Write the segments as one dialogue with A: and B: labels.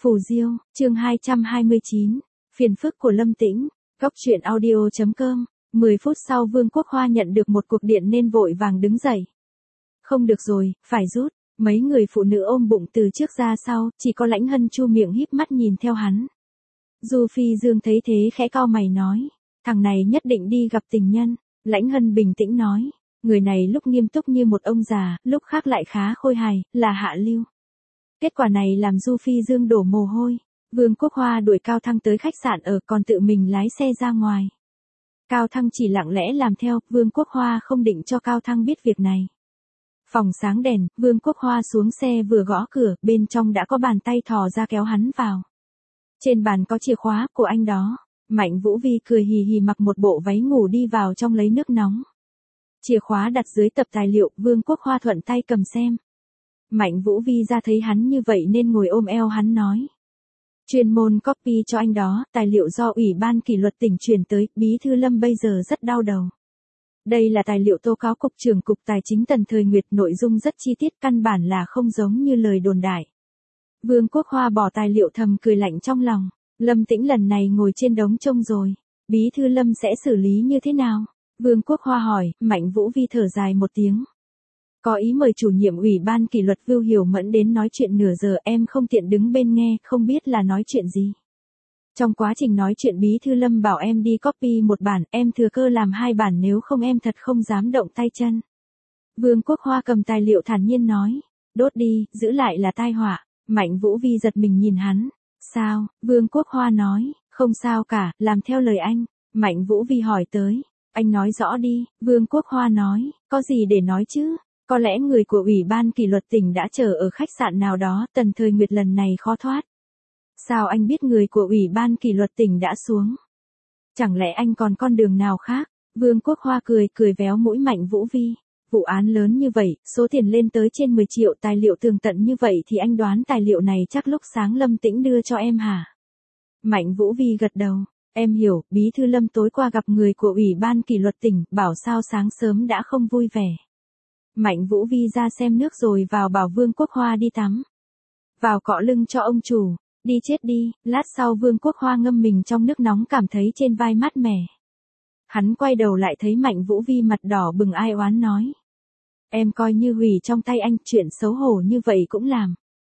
A: Phù Diêu, chương 229, phiền phức của Lâm Tĩnh, góc truyện audio.com. 10 phút sau Vương Quốc Hoa nhận được một cuộc điện nên vội vàng đứng dậy. Không được rồi, phải rút. Mấy người phụ nữ ôm bụng từ trước ra sau, chỉ có Lãnh Hân chu miệng híp mắt nhìn theo hắn. Du Phi Dương thấy thế khẽ cau mày nói, thằng này nhất định đi gặp tình nhân. Lãnh Hân bình tĩnh nói, người này lúc nghiêm túc như một ông già, lúc khác lại khá khôi hài, là hạ lưu. Kết quả này làm Du Phi Dương đổ mồ hôi. Vương Quốc Hoa đuổi Cao Thăng tới khách sạn ở, còn tự mình lái xe ra ngoài. Cao Thăng chỉ lặng lẽ làm theo, Vương Quốc Hoa không định cho Cao Thăng biết việc này. Phòng sáng đèn, Vương Quốc Hoa xuống xe vừa gõ cửa, bên trong đã có bàn tay thò ra kéo hắn vào. Trên bàn có chìa khóa của anh đó. Mạnh Vũ Vi cười hì hì mặc một bộ váy ngủ đi vào trong lấy nước nóng. Chìa khóa đặt dưới tập tài liệu, Vương Quốc Hoa thuận tay cầm xem. Mạnh Vũ Vi ra thấy hắn như vậy nên ngồi ôm eo hắn nói. Chuyên môn copy cho anh đó, tài liệu do Ủy ban kỷ luật tỉnh truyền tới, Bí thư Lâm bây giờ rất đau đầu. Đây là tài liệu tố cáo Cục trưởng Cục Tài chính Tần Thời Nguyệt, nội dung rất chi tiết, căn bản là không giống như lời đồn đại. Vương Quốc Hoa bỏ tài liệu thầm cười lạnh trong lòng. Lâm Tĩnh lần này ngồi trên đống trông rồi. Bí thư Lâm sẽ xử lý như thế nào? Vương Quốc Hoa hỏi. Mạnh Vũ Vi thở dài một tiếng. Có ý mời chủ nhiệm Ủy ban kỷ luật Vưu Hiểu Mẫn đến nói chuyện nửa giờ, em không tiện đứng bên nghe, không biết là nói chuyện gì. Trong quá trình nói chuyện Bí thư Lâm bảo em đi copy một bản, em thừa cơ làm 2 bản, nếu không em thật không dám động tay chân. Vương Quốc Hoa cầm tài liệu thản nhiên nói. Đốt đi, giữ lại là tai họa. Mạnh Vũ Vi giật mình nhìn hắn. Sao? Vương Quốc Hoa nói. Không sao cả, làm theo lời anh. Mạnh Vũ Vi hỏi tới. Anh nói rõ đi. Vương Quốc Hoa nói. Có gì để nói chứ? Có lẽ người của Ủy ban kỷ luật tỉnh đã chờ ở khách sạn nào đó, Tần Thời Nguyệt lần này khó thoát. Sao anh biết người của Ủy ban kỷ luật tỉnh đã xuống? Chẳng lẽ anh còn con đường nào khác? Vương Quốc Hoa cười véo mũi Mạnh Vũ Vi. Vụ án lớn như vậy, số tiền lên tới trên 10 triệu, tài liệu tường tận như vậy thì anh đoán tài liệu này chắc lúc sáng Lâm Tĩnh đưa cho em hả? Mạnh Vũ Vi gật đầu. Em hiểu, Bí thư Lâm tối qua gặp người của Ủy ban kỷ luật tỉnh, bảo sao sáng sớm đã không vui vẻ. Mạnh Vũ Vi ra xem nước rồi vào bảo Vương Quốc Hoa đi tắm. Vào cọ lưng cho ông chủ. Đi chết đi. Lát sau Vương Quốc Hoa ngâm mình trong nước nóng, cảm thấy trên vai mát mẻ. Hắn quay đầu lại thấy Mạnh Vũ Vi mặt đỏ bừng ai oán nói. Em coi như hủy trong tay anh, chuyện xấu hổ như vậy cũng làm.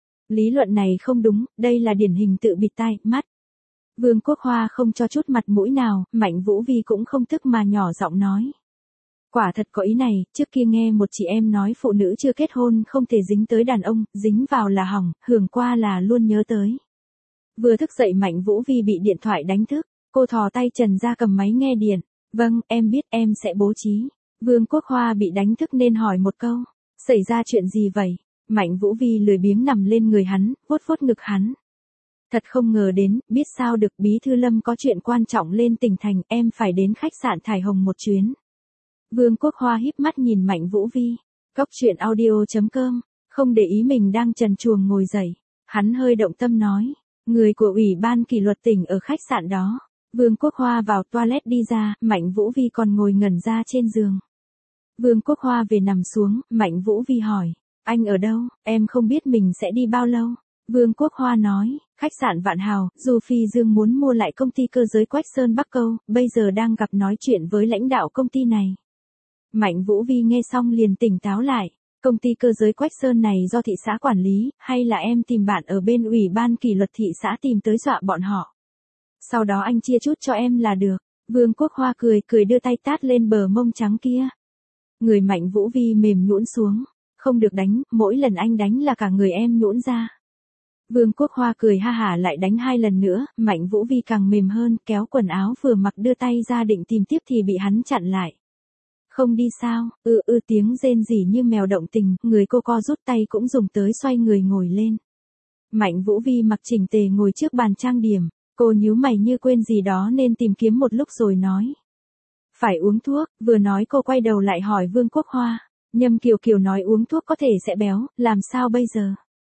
A: Lý luận này không đúng, đây là điển hình tự bịt tai, mắt. Vương Quốc Hoa không cho chút mặt mũi nào, Mạnh Vũ Vi cũng không tức mà nhỏ giọng nói. Quả thật có ý này, trước kia nghe một chị em nói phụ nữ chưa kết hôn không thể dính tới đàn ông, dính vào là hỏng, hưởng qua là luôn nhớ tới. Vừa thức dậy Mạnh Vũ Vi bị điện thoại đánh thức, cô thò tay trần ra cầm máy nghe điện. Vâng, em biết, em sẽ bố trí. Vương Quốc Hoa bị đánh thức nên hỏi một câu. Xảy ra chuyện gì vậy? Mạnh Vũ Vi lười biếng nằm lên người hắn, vuốt vuốt ngực hắn. Thật không ngờ đến, biết sao được, Bí thư Lâm có chuyện quan trọng lên tỉnh thành, em phải đến khách sạn Thải Hồng một chuyến. Vương Quốc Hoa híp mắt nhìn Mạnh Vũ Vi. Góc truyện audio.com. Không để ý mình đang trần truồng ngồi dậy. Hắn hơi động tâm nói. Người của Ủy ban kỷ luật tỉnh ở khách sạn đó. Vương Quốc Hoa vào toilet đi ra, Mạnh Vũ Vi còn ngồi ngẩn ra trên giường. Vương Quốc Hoa về nằm xuống, Mạnh Vũ Vi hỏi. Anh ở đâu? Em không biết mình sẽ đi bao lâu. Vương Quốc Hoa nói. Khách sạn Vạn Hào, Du Phi Dương muốn mua lại công ty cơ giới Quách Sơn Bắc Câu, bây giờ đang gặp nói chuyện với lãnh đạo công ty này. Mạnh Vũ Vi nghe xong liền tỉnh táo lại. Công ty cơ giới Quách Sơn này do thị xã quản lý, hay là em tìm bạn ở bên Ủy ban kỷ luật thị xã tìm tới dọa bọn họ? Sau đó anh chia chút cho em là được. Vương Quốc Hoa cười đưa tay tát lên bờ mông trắng kia. Người Mạnh Vũ Vi mềm nhũn xuống. Không được đánh, mỗi lần anh đánh là cả người em nhũn ra. Vương Quốc Hoa cười ha hả lại đánh 2 lần nữa, Mạnh Vũ Vi càng mềm hơn, kéo quần áo vừa mặc đưa tay ra định tìm tiếp thì bị hắn chặn lại. Không đi sao? Tiếng rên rỉ như mèo động tình, người cô co rút tay cũng dùng tới xoay người ngồi lên. Mạnh Vũ Vi mặc chỉnh tề ngồi trước bàn trang điểm, cô nhíu mày như quên gì đó nên tìm kiếm một lúc rồi nói. Phải uống thuốc, vừa nói cô quay đầu lại hỏi Vương Quốc Hoa. Nhâm Kiều Kiều nói uống thuốc có thể sẽ béo, làm sao bây giờ?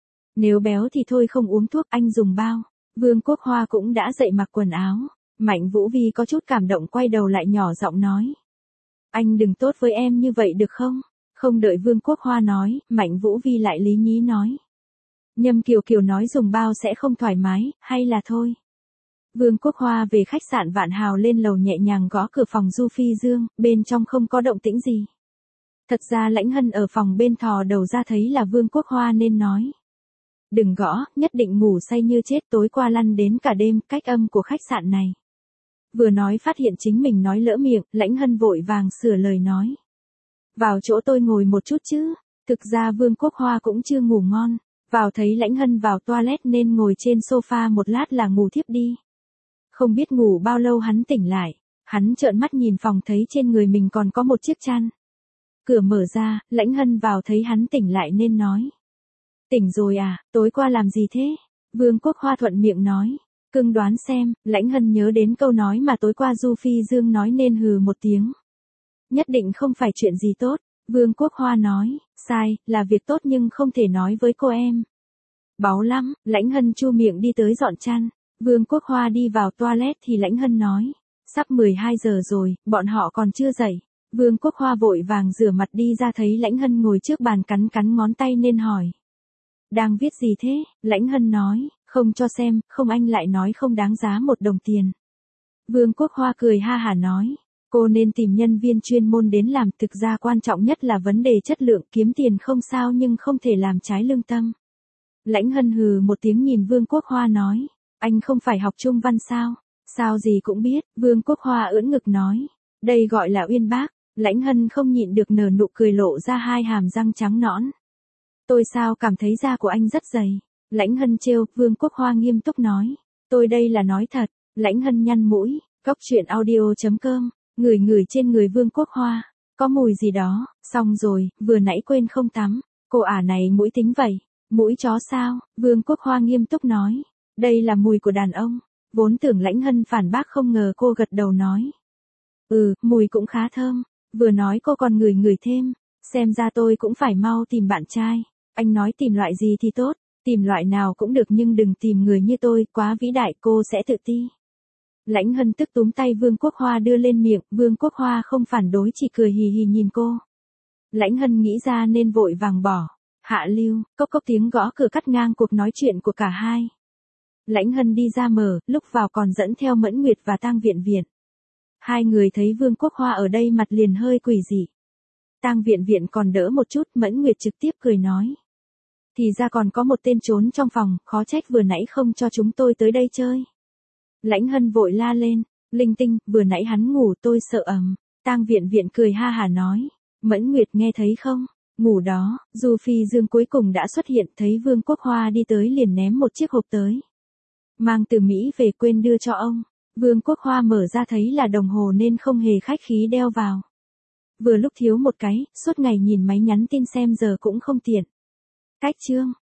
A: Nếu béo thì thôi không uống thuốc, anh dùng bao. Vương Quốc Hoa cũng đã dậy mặc quần áo. Mạnh Vũ Vi có chút cảm động quay đầu lại nhỏ giọng nói. Anh đừng tốt với em như vậy được không? Không đợi Vương Quốc Hoa nói, Mạnh Vũ Vi lại lý nhí nói. Nhâm Kiều Kiều nói dùng bao sẽ không thoải mái, hay là thôi. Vương Quốc Hoa về khách sạn Vạn Hào lên lầu nhẹ nhàng gõ cửa phòng Du Phi Dương, bên trong không có động tĩnh gì. Thật ra Lãnh Hân ở phòng bên thò đầu ra thấy là Vương Quốc Hoa nên nói. Đừng gõ, nhất định ngủ say như chết, tối qua lăn đến cả đêm, cách âm của khách sạn này. Vừa nói phát hiện chính mình nói lỡ miệng, Lãnh Hân vội vàng sửa lời nói. Vào chỗ tôi ngồi một chút chứ, thực ra Vương Quốc Hoa cũng chưa ngủ ngon, vào thấy Lãnh Hân vào toilet nên ngồi trên sofa một lát là ngủ thiếp đi. Không biết ngủ bao lâu hắn tỉnh lại, hắn trợn mắt nhìn phòng thấy trên người mình còn có một chiếc chăn. Cửa mở ra, Lãnh Hân vào thấy hắn tỉnh lại nên nói. Tỉnh rồi à, tối qua làm gì thế? Vương Quốc Hoa thuận miệng nói. Cưng đoán xem, Lãnh Hân nhớ đến câu nói mà tối qua Du Phi Dương nói nên hừ một tiếng. Nhất định không phải chuyện gì tốt, Vương Quốc Hoa nói, sai, là việc tốt nhưng không thể nói với cô em. Báu lắm, Lãnh Hân chu miệng đi tới dọn chăn, Vương Quốc Hoa đi vào toilet thì Lãnh Hân nói, sắp 12 giờ rồi, bọn họ còn chưa dậy. Vương Quốc Hoa vội vàng rửa mặt đi ra thấy Lãnh Hân ngồi trước bàn cắn cắn ngón tay nên hỏi. Đang viết gì thế? Lãnh Hân nói, không cho xem, không anh lại nói không đáng giá 1 đồng tiền. Vương Quốc Hoa cười ha hả nói, cô nên tìm nhân viên chuyên môn đến làm, thực ra quan trọng nhất là vấn đề chất lượng, kiếm tiền không sao nhưng không thể làm trái lương tâm. Lãnh Hân hừ một tiếng nhìn Vương Quốc Hoa nói, anh không phải học trung văn sao? Sao gì cũng biết, Vương Quốc Hoa ưỡn ngực nói, đây gọi là uyên bác. Lãnh Hân không nhịn được nở nụ cười lộ ra 2 hàm răng trắng nõn. Tôi sao cảm thấy da của anh rất dày. Lãnh Hân trêu, Vương Quốc Hoa nghiêm túc nói. Tôi đây là nói thật. Lãnh Hân nhăn mũi, cóc truyện audio.com, ngửi trên người Vương Quốc Hoa. Có mùi gì đó, xong rồi, vừa nãy quên không tắm. Cô ả này mũi tính vậy. Mũi chó sao? Vương Quốc Hoa nghiêm túc nói. Đây là mùi của đàn ông. Vốn tưởng Lãnh Hân phản bác không ngờ cô gật đầu nói. Mùi cũng khá thơm. Vừa nói cô còn ngửi thêm. Xem ra tôi cũng phải mau tìm bạn trai. Anh nói tìm loại gì thì tốt. Tìm loại nào cũng được nhưng đừng tìm người như tôi, quá vĩ đại, cô sẽ tự ti. Lãnh Hân tức túm tay Vương Quốc Hoa đưa lên miệng, Vương Quốc Hoa không phản đối chỉ cười hì hì nhìn cô. Lãnh Hân nghĩ ra nên vội vàng bỏ. Hạ lưu, cốc cốc tiếng gõ cửa cắt ngang cuộc nói chuyện của cả hai. Lãnh Hân đi ra mở, lúc vào còn dẫn theo Mẫn Nguyệt và Tang Viện Viện. Hai người thấy Vương Quốc Hoa ở đây mặt liền hơi quỷ dị. Tang Viện Viện còn đỡ một chút, Mẫn Nguyệt trực tiếp cười nói. Thì ra còn có một tên trốn trong phòng, khó trách vừa nãy không cho chúng tôi tới đây chơi. Lãnh Hân vội la lên, linh tinh, vừa nãy hắn ngủ tôi sợ ầm. Tang Viện Viện cười ha hả nói. Mẫn Nguyệt nghe thấy không? Ngủ đó, Du Phi Dương cuối cùng đã xuất hiện, thấy Vương Quốc Hoa đi tới liền ném một chiếc hộp tới. Mang từ Mỹ về quên đưa cho ông. Vương Quốc Hoa mở ra thấy là đồng hồ nên không hề khách khí đeo vào. Vừa lúc thiếu một cái, suốt ngày nhìn máy nhắn tin xem giờ cũng không tiện. Cách chương.